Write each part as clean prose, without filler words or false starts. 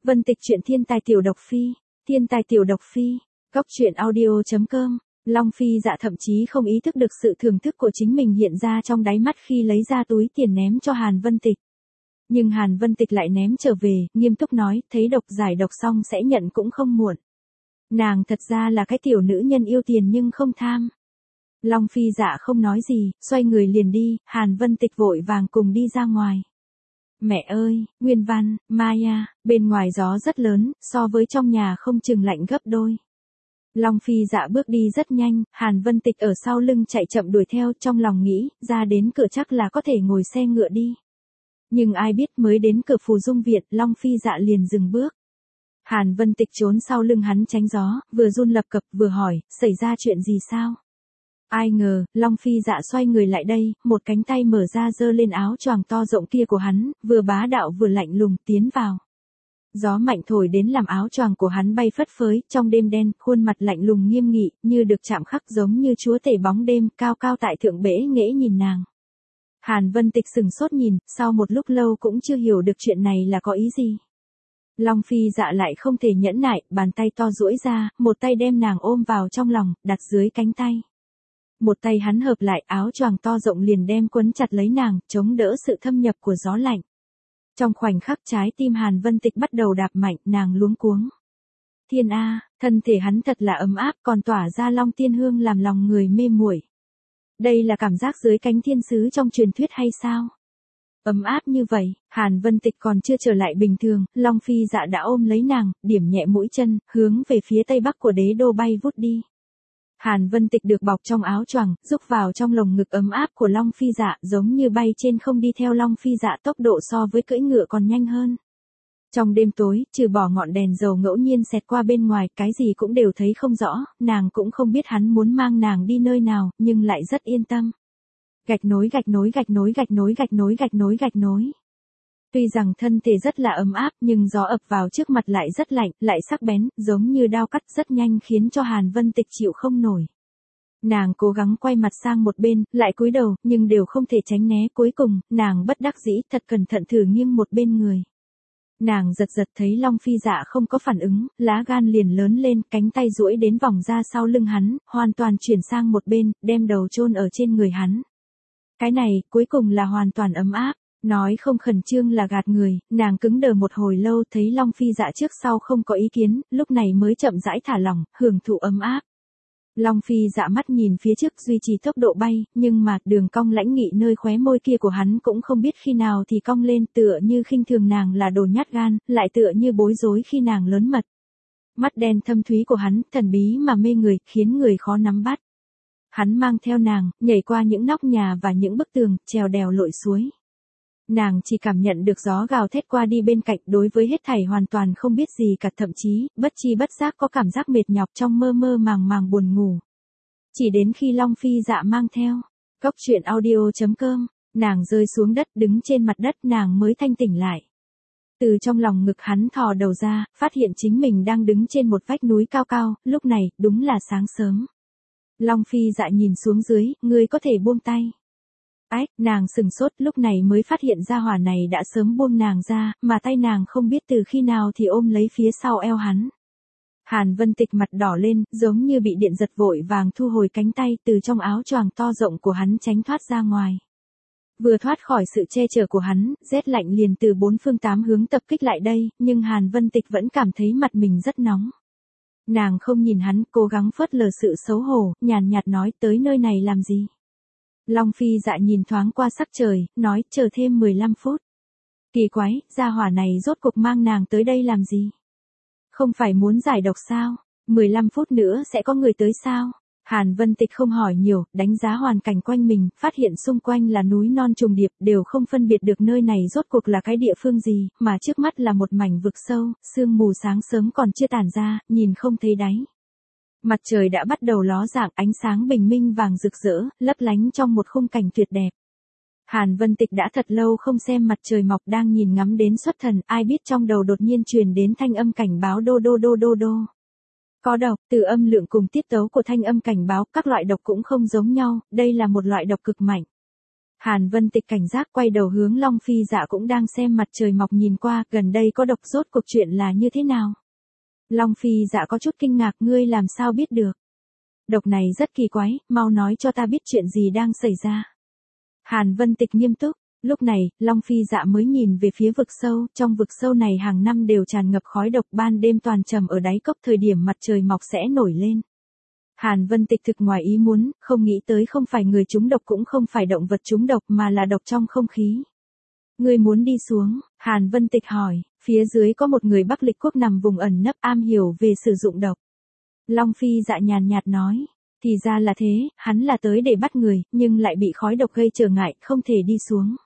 Vân Tịch truyện thiên tài tiểu độc phi, thiên tài tiểu độc phi, góc truyện audio.com. Long Phi Dạ thậm chí không ý thức được sự thưởng thức của chính mình hiện ra trong đáy mắt khi lấy ra túi tiền ném cho Hàn Vân Tịch. Nhưng Hàn Vân Tịch lại ném trở về, nghiêm túc nói, thấy độc giải độc xong sẽ nhận cũng không muộn. Nàng thật ra là cái tiểu nữ nhân yêu tiền nhưng không tham. Long Phi Dạ không nói gì, xoay người liền đi, Hàn Vân Tịch vội vàng cùng đi ra ngoài. Mẹ ơi, Nguyên Văn, Maya, bên ngoài gió rất lớn, so với trong nhà không chừng lạnh gấp đôi. Long Phi Dạ bước đi rất nhanh, Hàn Vân Tịch ở sau lưng chạy chậm đuổi theo, trong lòng nghĩ, ra đến cửa chắc là có thể ngồi xe ngựa đi. Nhưng ai biết mới đến cửa Phù Dung Viện, Long Phi Dạ liền dừng bước. Hàn Vân Tịch trốn sau lưng hắn tránh gió, vừa run lập cập vừa hỏi, xảy ra chuyện gì sao? Ai ngờ, Long Phi Dạ xoay người lại đây, một cánh tay mở ra giơ lên áo choàng to rộng kia của hắn, vừa bá đạo vừa lạnh lùng tiến vào. Gió mạnh thổi đến làm áo choàng của hắn bay phất phới, trong đêm đen, khuôn mặt lạnh lùng nghiêm nghị, như được chạm khắc giống như chúa tể bóng đêm, cao cao tại thượng bể nghễ nhìn nàng. Hàn Vân Tịch sừng sốt nhìn, sau một lúc lâu cũng chưa hiểu được chuyện này là có ý gì. Long Phi Dạ lại không thể nhẫn nại, bàn tay to duỗi ra, một tay đem nàng ôm vào trong lòng, đặt dưới cánh tay. Một tay hắn hợp lại, áo choàng to rộng liền đem quấn chặt lấy nàng, chống đỡ sự thâm nhập của gió lạnh. Trong khoảnh khắc trái tim Hàn Vân Tịch bắt đầu đạp mạnh, nàng luống cuống. Thiên A, thân thể hắn thật là ấm áp, còn tỏa ra long tiên hương làm lòng người mê muội. Đây là cảm giác dưới cánh thiên sứ trong truyền thuyết hay sao? Ấm áp như vậy, Hàn Vân Tịch còn chưa trở lại bình thường, Long Phi Dạ đã ôm lấy nàng, điểm nhẹ mũi chân, hướng về phía tây bắc của đế đô bay vút đi. Hàn Vân Tịch được bọc trong áo choàng, rúc vào trong lồng ngực ấm áp của Long Phi Dạ, giống như bay trên không, đi theo Long Phi Dạ tốc độ so với cưỡi ngựa còn nhanh hơn. Trong đêm tối, trừ bỏ ngọn đèn dầu ngẫu nhiên xẹt qua bên ngoài, cái gì cũng đều thấy không rõ, nàng cũng không biết hắn muốn mang nàng đi nơi nào, nhưng lại rất yên tâm. Gạch nối gạch nối gạch nối gạch nối gạch nối gạch nối gạch nối. Tuy rằng thân thể rất là ấm áp, nhưng gió ập vào trước mặt lại rất lạnh, lại sắc bén, giống như đao cắt, rất nhanh khiến cho Hàn Vân Tịch chịu không nổi. Nàng cố gắng quay mặt sang một bên, lại cúi đầu, nhưng đều không thể tránh né, cuối cùng, nàng bất đắc dĩ thật cẩn thận thử nghiêng một bên người. Nàng giật giật thấy Long Phi Dạ không có phản ứng, lá gan liền lớn lên, cánh tay duỗi đến vòng ra sau lưng hắn, hoàn toàn chuyển sang một bên, đem đầu chôn ở trên người hắn. Cái này, cuối cùng là hoàn toàn ấm áp. Nói không khẩn trương là gạt người, nàng cứng đờ một hồi lâu, thấy Long Phi Dạ trước sau không có ý kiến, lúc này mới chậm rãi thả lỏng, hưởng thụ ấm áp. Long Phi Dạ mắt nhìn phía trước duy trì tốc độ bay, nhưng mà đường cong lãnh nghị nơi khóe môi kia của hắn cũng không biết khi nào thì cong lên, tựa như khinh thường nàng là đồ nhát gan, lại tựa như bối rối khi nàng lớn mật. Mắt đen thâm thúy của hắn, thần bí mà mê người, khiến người khó nắm bắt. Hắn mang theo nàng, nhảy qua những nóc nhà và những bức tường, trèo đèo lội suối. Nàng chỉ cảm nhận được gió gào thét qua đi bên cạnh, đối với hết thảy hoàn toàn không biết gì cả, thậm chí, bất chi bất giác có cảm giác mệt nhọc trong mơ mơ màng màng buồn ngủ. Chỉ đến khi Long Phi Dạ mang theo, góc truyện audio.com, nàng rơi xuống đất, đứng trên mặt đất, nàng mới thanh tỉnh lại. Từ trong lòng ngực hắn thò đầu ra, phát hiện chính mình đang đứng trên một vách núi cao cao, lúc này, đúng là sáng sớm. Long Phi Dạ nhìn xuống dưới, ngươi có thể buông tay. Ách, nàng sừng sốt, lúc này mới phát hiện ra hỏa này đã sớm buông nàng ra, mà tay nàng không biết từ khi nào thì ôm lấy phía sau eo hắn. Hàn Vân Tịch mặt đỏ lên, giống như bị điện giật, vội vàng thu hồi cánh tay, từ trong áo choàng to rộng của hắn tránh thoát ra ngoài. Vừa thoát khỏi sự che chở của hắn, rét lạnh liền từ bốn phương tám hướng tập kích lại đây, nhưng Hàn Vân Tịch vẫn cảm thấy mặt mình rất nóng. Nàng không nhìn hắn, cố gắng phớt lờ sự xấu hổ, nhàn nhạt nói, tới nơi này làm gì? Long Phi Dạ nhìn thoáng qua sắc trời, nói, chờ thêm 15 phút. Kỳ quái, gia hỏa này rốt cuộc mang nàng tới đây làm gì? Không phải muốn giải độc sao? 15 phút nữa sẽ có người tới sao? Hàn Vân Tịch không hỏi nhiều, đánh giá hoàn cảnh quanh mình, phát hiện xung quanh là núi non trùng điệp, đều không phân biệt được nơi này rốt cuộc là cái địa phương gì, mà trước mắt là một mảnh vực sâu, sương mù sáng sớm còn chưa tản ra, nhìn không thấy đáy. Mặt trời đã bắt đầu ló dạng, ánh sáng bình minh vàng rực rỡ, lấp lánh trong một khung cảnh tuyệt đẹp. Hàn Vân Tịch đã thật lâu không xem mặt trời mọc, đang nhìn ngắm đến xuất thần, ai biết trong đầu đột nhiên truyền đến thanh âm cảnh báo đô đô đô đô đô. Có độc, từ âm lượng cùng tiết tấu của thanh âm cảnh báo, các loại độc cũng không giống nhau, đây là một loại độc cực mạnh. Hàn Vân Tịch cảnh giác quay đầu hướng Long Phi Dạ cũng đang xem mặt trời mọc nhìn qua, gần đây có độc, rốt cuộc chuyện là như thế nào? Long Phi Dạ có chút kinh ngạc, ngươi làm sao biết được? Độc này rất kỳ quái, mau nói cho ta biết chuyện gì đang xảy ra. Hàn Vân Tịch nghiêm túc, lúc này, Long Phi Dạ mới nhìn về phía vực sâu, trong vực sâu này hàng năm đều tràn ngập khói độc, ban đêm toàn trầm ở đáy cốc, thời điểm mặt trời mọc sẽ nổi lên. Hàn Vân Tịch thực ngoài ý muốn, không nghĩ tới không phải người trúng độc cũng không phải động vật trúng độc mà là độc trong không khí. Ngươi muốn đi xuống? Hàn Vân Tịch hỏi, phía dưới có một người Bắc Lịch Quốc nằm vùng ẩn nấp am hiểu về sử dụng độc. Long Phi Dạ nhàn nhạt nói, thì ra là thế, hắn là tới để bắt người, nhưng lại bị khói độc gây trở ngại, không thể đi xuống.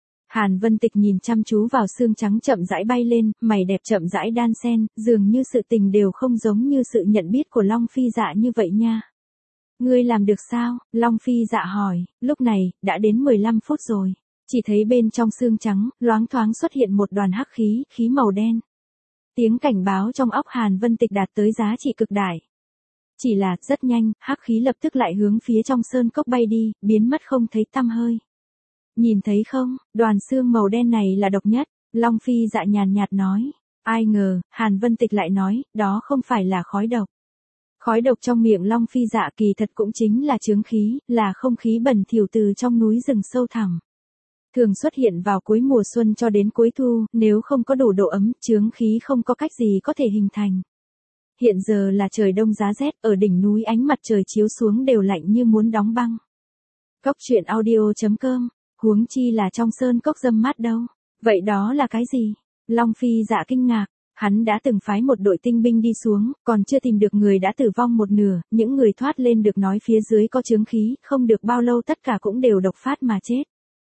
Hàn Vân Tịch nhìn chăm chú vào xương trắng chậm rãi bay lên, mày đẹp chậm rãi đan xen, dường như sự tình đều không giống như sự nhận biết của Long Phi Dạ như vậy nha. Ngươi làm được sao? Long Phi Dạ hỏi, lúc này, đã đến 15 phút rồi. Chỉ thấy bên trong xương trắng, loáng thoáng xuất hiện một đoàn hắc khí, khí màu đen. Tiếng cảnh báo trong óc Hàn Vân Tịch đạt tới giá trị cực đại. Chỉ là, rất nhanh, hắc khí lập tức lại hướng phía trong sơn cốc bay đi, biến mất không thấy tăm hơi. Nhìn thấy không, đoàn xương màu đen này là độc nhất, Long Phi Dạ nhàn nhạt nói. Ai ngờ, Hàn Vân Tịch lại nói, đó không phải là khói độc. Khói độc trong miệng Long Phi Dạ kỳ thật cũng chính là chướng khí, là không khí bẩn thỉu từ trong núi rừng sâu thẳm. Thường xuất hiện vào cuối mùa xuân cho đến cuối thu, nếu không có đủ độ ấm, chướng khí không có cách gì có thể hình thành. Hiện giờ là trời đông giá rét, ở đỉnh núi ánh mặt trời chiếu xuống đều lạnh như muốn đóng băng. Cốc truyện audio.com, huống chi là trong sơn cốc râm mát đâu. Vậy đó là cái gì? Long Phi Dạ kinh ngạc, hắn đã từng phái một đội tinh binh đi xuống, còn chưa tìm được người đã tử vong một nửa, những người thoát lên được nói phía dưới có chướng khí, không được bao lâu tất cả cũng đều độc phát mà chết.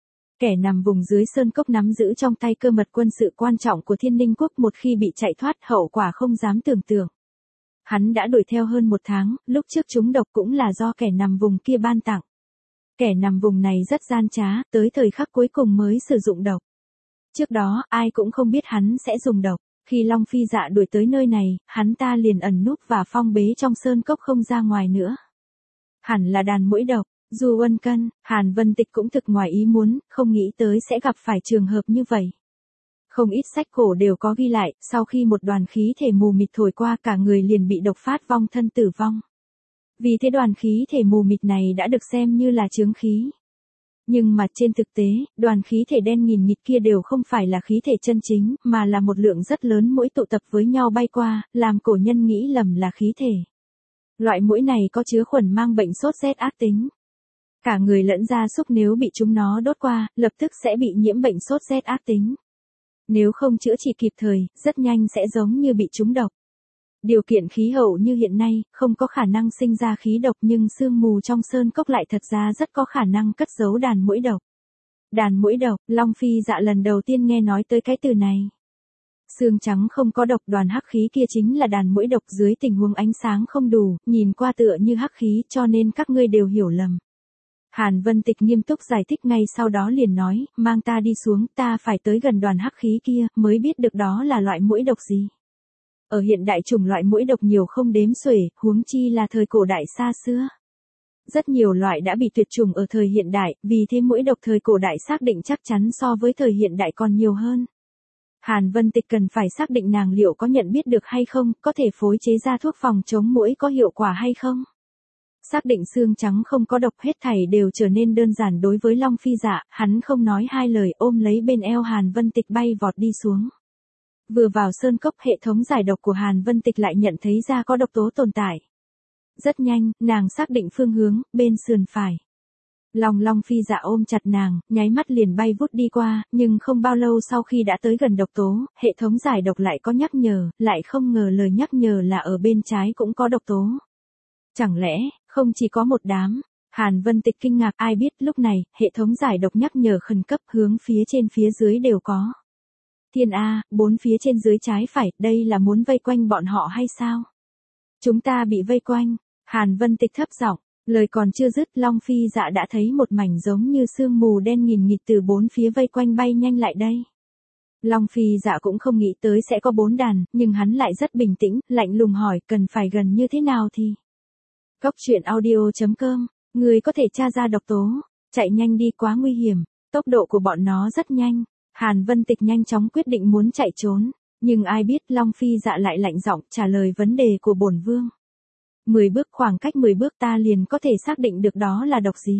Kẻ nằm vùng dưới sơn cốc nắm giữ trong tay cơ mật quân sự quan trọng của Thiên Ninh Quốc, một khi bị chạy thoát hậu quả không dám tưởng tượng. Hắn đã đuổi theo hơn 1 tháng, lúc trước trúng độc cũng là do kẻ nằm vùng kia ban tặng. Kẻ nằm vùng này rất gian trá, tới thời khắc cuối cùng mới sử dụng độc. Trước đó, ai cũng không biết hắn sẽ dùng độc. Khi Long Phi Dạ đuổi tới nơi này, hắn ta liền ẩn núp và phong bế trong sơn cốc không ra ngoài nữa. Hẳn là đàn muỗi độc. Dù Ân Cân, Hàn Vân Tịch cũng thực ngoài ý muốn, không nghĩ tới sẽ gặp phải trường hợp như vậy. Không ít sách cổ đều có ghi lại, sau khi một đoàn khí thể mù mịt thổi qua cả người liền bị độc phát vong thân tử vong. Vì thế đoàn khí thể mù mịt này đã được xem như là chướng khí. Nhưng mà trên thực tế, đoàn khí thể đen nghìn nghịt kia đều không phải là khí thể chân chính, mà là một lượng rất lớn muỗi tụ tập với nhau bay qua, làm cổ nhân nghĩ lầm là khí thể. Loại muỗi này có chứa khuẩn mang bệnh sốt rét ác tính. Cả người lẫn gia súc nếu bị chúng nó đốt qua, lập tức sẽ bị nhiễm bệnh sốt rét ác tính. Nếu không chữa trị kịp thời, rất nhanh sẽ giống như bị trúng độc. Điều kiện khí hậu như hiện nay, không có khả năng sinh ra khí độc, nhưng sương mù trong sơn cốc lại thật ra rất có khả năng cất giấu đàn muỗi độc. Đàn muỗi độc, Long Phi Dạ lần đầu tiên nghe nói tới cái từ này. Xương trắng không có độc, đoàn hắc khí kia chính là đàn muỗi độc, dưới tình huống ánh sáng không đủ, nhìn qua tựa như hắc khí, cho nên các ngươi đều hiểu lầm. Hàn Vân Tịch nghiêm túc giải thích, ngay sau đó liền nói, mang ta đi xuống, ta phải tới gần đoàn hắc khí kia, mới biết được đó là loại muỗi độc gì. Ở hiện đại chủng loại muỗi độc nhiều không đếm xuể, huống chi là thời cổ đại xa xưa. Rất nhiều loại đã bị tuyệt chủng ở thời hiện đại, vì thế muỗi độc thời cổ đại xác định chắc chắn so với thời hiện đại còn nhiều hơn. Hàn Vân Tịch cần phải xác định nàng liệu có nhận biết được hay không, có thể phối chế ra thuốc phòng chống muỗi có hiệu quả hay không. Xác định xương trắng không có độc, hết thảy đều trở nên đơn giản đối với Long Phi Dạ, hắn không nói hai lời ôm lấy bên eo Hàn Vân Tịch bay vọt đi xuống. Vừa vào sơn cốc, hệ thống giải độc của Hàn Vân Tịch lại nhận thấy ra có độc tố tồn tại. Rất nhanh, nàng xác định phương hướng, bên sườn phải. Long Phi Dạ ôm chặt nàng, nháy mắt liền bay vút đi qua, nhưng không bao lâu sau khi đã tới gần độc tố, hệ thống giải độc lại có nhắc nhở, lại không ngờ lời nhắc nhở là ở bên trái cũng có độc tố. Chẳng lẽ, không chỉ có một đám? Hàn Vân Tịch kinh ngạc, ai biết lúc này, hệ thống giải độc nhắc nhở khẩn cấp hướng phía trên phía dưới đều có. Thiên A, 4 phía trên dưới trái phải, đây là muốn vây quanh bọn họ hay sao? Chúng ta bị vây quanh. Hàn Vân Tịch thấp giọng, lời còn chưa dứt, Long Phi Dạ đã thấy một mảnh giống như sương mù đen nghìn nghịt từ 4 phía vây quanh bay nhanh lại đây. Long Phi Dạ cũng không nghĩ tới sẽ có 4 đàn, nhưng hắn lại rất bình tĩnh, lạnh lùng hỏi, cần phải gần như thế nào thì? Cốc truyện audio.com, người có thể tra ra độc tố. Chạy nhanh đi, quá nguy hiểm, tốc độ của bọn nó rất nhanh. Hàn Vân Tịch nhanh chóng quyết định muốn chạy trốn, nhưng ai biết Long Phi Dạ lại lạnh giọng trả lời vấn đề của bổn vương. 10 bước, khoảng cách 10 bước ta liền có thể xác định được đó là độc gì.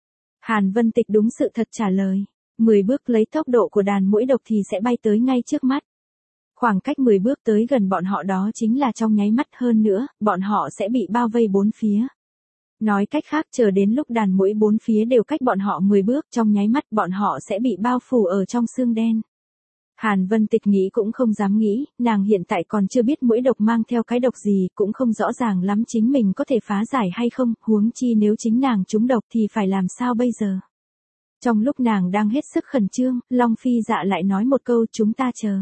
Hàn Vân Tịch đúng sự thật trả lời, 10 bước lấy tốc độ của đàn muỗi độc thì sẽ bay tới ngay trước mắt. Khoảng cách 10 bước tới gần bọn họ đó chính là trong nháy mắt, hơn nữa, bọn họ sẽ bị bao vây bốn phía. Nói cách khác, chờ đến lúc đàn muỗi bốn phía đều cách bọn họ 10 bước, trong nháy mắt bọn họ sẽ bị bao phủ ở trong xương đen. Hàn Vân Tịch nghĩ cũng không dám nghĩ, nàng hiện tại còn chưa biết muỗi độc mang theo cái độc gì, cũng không rõ ràng lắm chính mình có thể phá giải hay không, huống chi nếu chính nàng trúng độc thì phải làm sao bây giờ. Trong lúc nàng đang hết sức khẩn trương, Long Phi Dạ lại nói một câu, chúng ta chờ.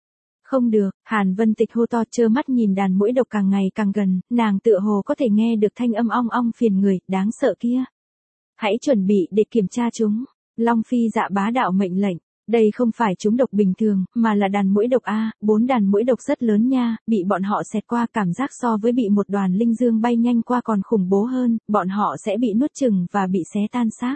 Không được, Hàn Vân Tịch hô to, trơ mắt nhìn đàn muỗi độc càng ngày càng gần, nàng tựa hồ có thể nghe được thanh âm ong ong phiền người, đáng sợ kia. Hãy chuẩn bị để kiểm tra chúng. Long Phi Dạ bá đạo mệnh lệnh. Đây không phải chúng độc bình thường, mà là đàn muỗi độc A, 4 đàn muỗi độc rất lớn nha, bị bọn họ xẹt qua cảm giác so với bị một đoàn linh dương bay nhanh qua còn khủng bố hơn, bọn họ sẽ bị nuốt chửng và bị xé tan xác.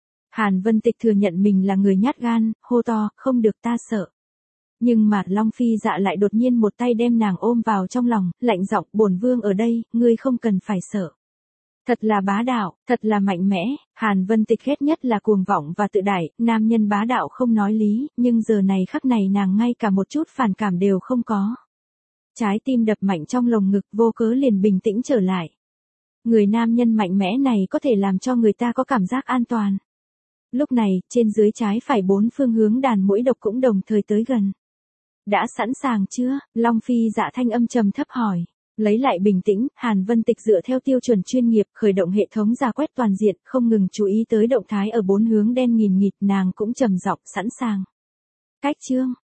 Hàn Vân Tịch thừa nhận mình là người nhát gan, hô to, không được, ta sợ. Nhưng mà Long Phi Dạ lại đột nhiên một tay đem nàng ôm vào trong lòng, lạnh giọng, bổn vương ở đây, ngươi không cần phải sợ. Thật là bá đạo, thật là mạnh mẽ. Hàn Vân Tịch ghét nhất là cuồng vọng và tự đại, nam nhân bá đạo không nói lý, nhưng giờ này khắc này nàng ngay cả một chút phản cảm đều không có. Trái tim đập mạnh trong lồng ngực, vô cớ liền bình tĩnh trở lại. Người nam nhân mạnh mẽ này có thể làm cho người ta có cảm giác an toàn. Lúc này, trên dưới trái phải 4 phương hướng đàn muỗi độc cũng đồng thời tới gần. Đã sẵn sàng chưa? Long Phi Dạ thanh âm trầm thấp hỏi. Lấy lại bình tĩnh, Hàn Vân Tịch dựa theo tiêu chuẩn chuyên nghiệp, khởi động hệ thống rà quét toàn diện, không ngừng chú ý tới động thái ở 4 hướng đen nghìn nghịt, nàng cũng trầm giọng, sẵn sàng. Cách chương.